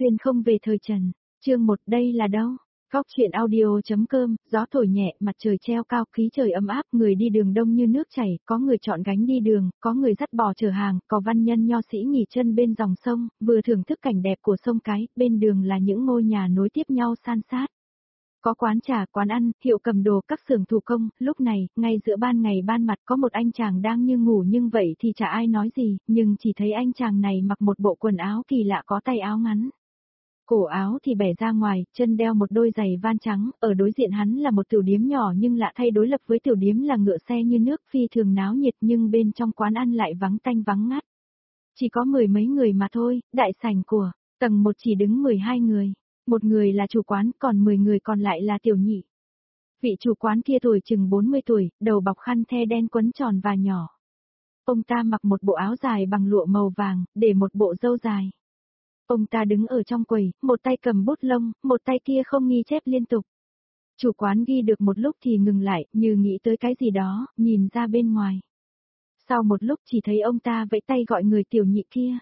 xuyên không về thời Trần. Chương 1 đây là đâu? Góc truyện audio.com, gió thổi nhẹ, mặt trời treo cao, khí trời ấm áp, người đi đường đông như nước chảy, có người chọn gánh đi đường, có người dắt bò chở hàng, có văn nhân nho sĩ nghỉ chân bên dòng sông, vừa thưởng thức cảnh đẹp của sông cái, bên đường là những ngôi nhà nối tiếp nhau san sát. Có quán trà, quán ăn, hiệu cầm đồ, các xưởng thủ công, lúc này, ngay giữa ban ngày ban mặt có một anh chàng đang như ngủ nhưng vậy thì chả ai nói gì, nhưng chỉ thấy anh chàng này mặc một bộ quần áo kỳ lạ có tay áo ngắn. Cổ áo thì bẻ ra ngoài, chân đeo một đôi giày van trắng, ở đối diện hắn là một tiểu điếm nhỏ nhưng lạ thay đối lập với tiểu điếm là ngựa xe như nước phi thường náo nhiệt nhưng bên trong quán ăn lại vắng tanh vắng ngắt. Chỉ có mười mấy người mà thôi, đại sảnh của tầng 1 chỉ đứng 12 người. Một người là chủ quán, còn 10 người còn lại là tiểu nhị. Vị chủ quán kia tuổi chừng 40 tuổi, đầu bọc khăn the đen quấn tròn và nhỏ. Ông ta mặc một bộ áo dài bằng lụa màu vàng, để một bộ râu dài. Ông ta đứng ở trong quầy, một tay cầm bút lông, một tay kia không ghi chép liên tục. Chủ quán ghi được một lúc thì ngừng lại, như nghĩ tới cái gì đó, nhìn ra bên ngoài. Sau một lúc chỉ thấy ông ta vẫy tay gọi người tiểu nhị kia.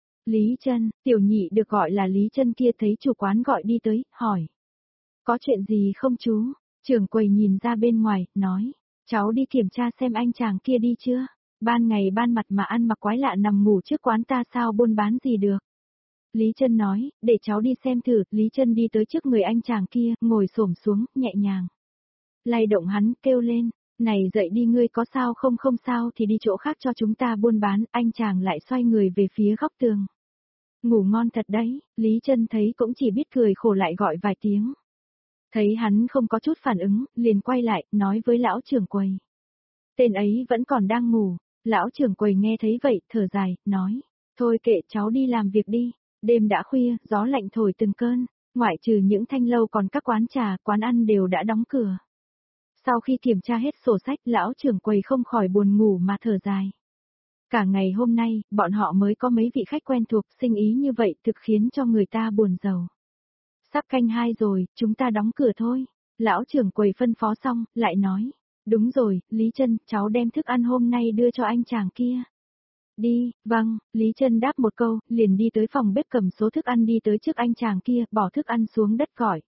Lý Trân, tiểu nhị được gọi là Lý Trân kia thấy chủ quán gọi đi tới, hỏi. Có chuyện gì không chú? Trưởng quầy nhìn ra bên ngoài, nói. Cháu đi kiểm tra xem anh chàng kia đi chưa? Ban ngày ban mặt mà ăn mặc quái lạ nằm ngủ trước quán ta sao buôn bán gì được? Lý Trân nói, để cháu đi xem thử. Lý Trân đi tới trước người anh chàng kia, ngồi xổm xuống, nhẹ nhàng. Lay động hắn, kêu lên. Này dậy đi, ngươi có sao không sao thì đi chỗ khác cho chúng ta buôn bán. Anh chàng lại xoay người về phía góc tường. Ngủ ngon thật đấy, Lý Trân thấy cũng chỉ biết cười khổ lại gọi vài tiếng. Thấy hắn không có chút phản ứng, liền quay lại, nói với lão trưởng quầy. Tên ấy vẫn còn đang ngủ, lão trưởng quầy nghe thấy vậy, thở dài, nói. Thôi kệ cháu đi làm việc đi, đêm đã khuya, gió lạnh thổi từng cơn, ngoại trừ những thanh lâu còn các quán trà, quán ăn đều đã đóng cửa. Sau khi kiểm tra hết sổ sách, lão trưởng quầy không khỏi buồn ngủ mà thở dài. Cả ngày hôm nay, bọn họ mới có mấy vị khách quen thuộc, sinh ý như vậy thực khiến cho người ta buồn rầu. Sắp canh 2 rồi, chúng ta đóng cửa thôi. Lão trưởng quầy phân phó xong, lại nói. Đúng rồi, Lý Trân, cháu đem thức ăn hôm nay đưa cho anh chàng kia. Đi, vâng, Lý Trân đáp một câu, liền đi tới phòng bếp cầm số thức ăn đi tới trước anh chàng kia, bỏ thức ăn xuống đất gọi.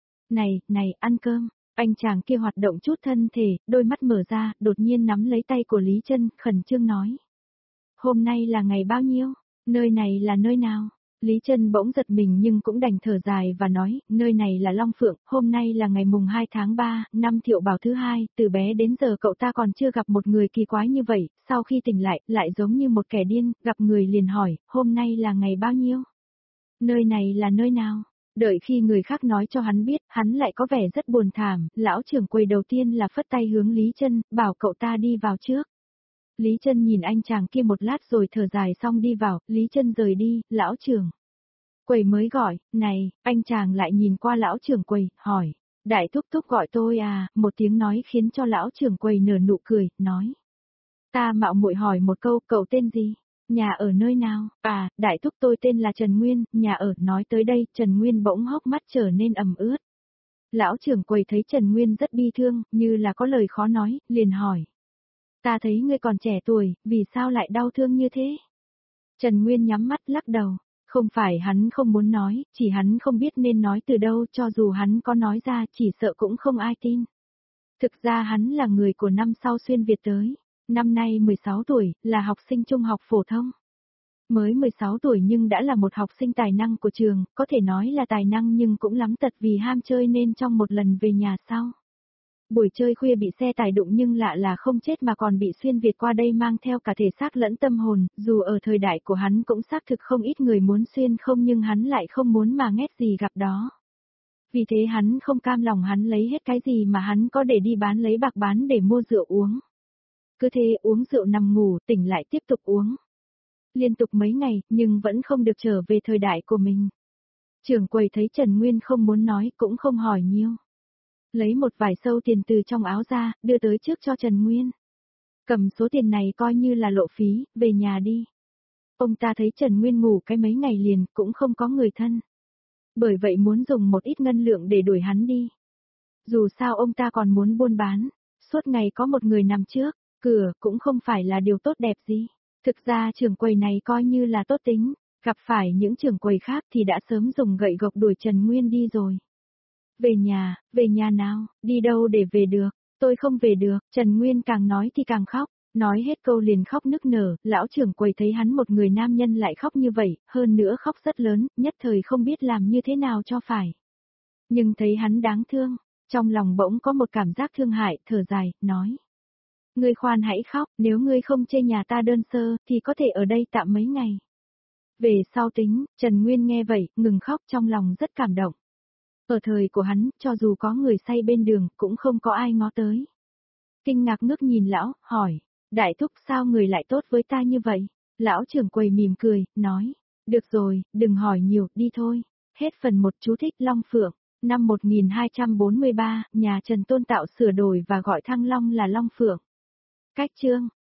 Này, ăn cơm. Anh chàng kia hoạt động chút thân thể, đôi mắt mở ra, đột nhiên nắm lấy tay của Lý Trân, khẩn trương nói. Hôm nay là ngày bao nhiêu? Nơi này là nơi nào? Lý Trân bỗng giật mình nhưng cũng đành thở dài và nói, nơi này là Long Phượng, hôm nay là ngày mùng 2 tháng 3, năm Thiệu Bảo thứ 2, từ bé đến giờ cậu ta còn chưa gặp một người kỳ quái như vậy, sau khi tỉnh lại giống như một kẻ điên, gặp người liền hỏi, hôm nay là ngày bao nhiêu? Nơi này là nơi nào? Đợi khi người khác nói cho hắn biết, hắn lại có vẻ rất buồn thảm, lão trưởng quầy đầu tiên là phất tay hướng Lý Trân, bảo cậu ta đi vào trước. Lý Trân nhìn anh chàng kia một lát rồi thở dài xong đi vào, Lý Trân rời đi, lão trưởng quầy mới gọi, này, anh chàng lại nhìn qua lão trưởng quầy, hỏi, đại thúc thúc gọi tôi à, một tiếng nói khiến cho lão trưởng quầy nở nụ cười, nói. Ta mạo muội hỏi một câu, cậu tên gì? Nhà ở nơi nào? À, đại thúc tôi tên là Trần Nguyên, nhà ở, nói tới đây, Trần Nguyên bỗng hốc mắt trở nên ẩm ướt. Lão trưởng quầy thấy Trần Nguyên rất bi thương, như là có lời khó nói, liền hỏi. Ta thấy ngươi còn trẻ tuổi, vì sao lại đau thương như thế? Trần Nguyên nhắm mắt lắc đầu, không phải hắn không muốn nói, chỉ hắn không biết nên nói từ đâu, cho dù hắn có nói ra chỉ sợ cũng không ai tin. Thực ra hắn là người của năm sau xuyên Việt tới, năm nay 16 tuổi, là học sinh trung học phổ thông. Mới 16 tuổi nhưng đã là một học sinh tài năng của trường, có thể nói là tài năng nhưng cũng lắm tật vì ham chơi nên trong một lần về nhà sau. Buổi chơi khuya bị xe tải đụng nhưng lạ là không chết mà còn bị xuyên Việt qua đây mang theo cả thể xác lẫn tâm hồn, dù ở thời đại của hắn cũng xác thực không ít người muốn xuyên không nhưng hắn lại không muốn mà nghét gì gặp đó. Vì thế hắn không cam lòng hắn lấy hết cái gì mà hắn có để đi bán lấy bạc bán để mua rượu uống. Cứ thế uống rượu nằm ngủ tỉnh lại tiếp tục uống. Liên tục mấy ngày nhưng vẫn không được trở về thời đại của mình. Trưởng quầy thấy Trần Nguyên không muốn nói cũng không hỏi nhiều. Lấy một vài sâu tiền từ trong áo ra, đưa tới trước cho Trần Nguyên. Cầm số tiền này coi như là lộ phí, về nhà đi. Ông ta thấy Trần Nguyên ngủ cái mấy ngày liền, cũng không có người thân. Bởi vậy muốn dùng một ít ngân lượng để đuổi hắn đi. Dù sao ông ta còn muốn buôn bán, suốt ngày có một người nằm trước, cửa cũng không phải là điều tốt đẹp gì. Thực ra trưởng quầy này coi như là tốt tính, Gặp phải những trưởng quầy khác thì đã sớm dùng gậy gộc đuổi Trần Nguyên đi rồi. Về nhà nào, đi đâu để về được, tôi không về được, Trần Nguyên càng nói thì càng khóc, nói hết câu liền khóc nức nở, lão trưởng quầy thấy hắn một người nam nhân lại khóc như vậy, hơn nữa khóc rất lớn, nhất thời không biết làm như thế nào cho phải. Nhưng thấy hắn đáng thương, trong lòng bỗng có một cảm giác thương hại, thở dài, nói. Ngươi khoan hãy khóc, nếu ngươi không chê nhà ta đơn sơ, thì có thể ở đây tạm mấy ngày. Về sau tính, Trần Nguyên nghe vậy, ngừng khóc trong lòng rất cảm động. Ở thời của hắn, cho dù có người say bên đường, cũng không có ai ngó tới. Kinh ngạc ngước nhìn lão, hỏi, đại thúc sao người lại tốt với ta như vậy? Lão trưởng quầy mỉm cười, nói, được rồi, đừng hỏi nhiều, đi thôi. Hết phần 1 chú thích Long Phượng. Năm 1243, nhà Trần Tôn Tạo sửa đổi và gọi Thăng Long là Long Phượng. Cách chương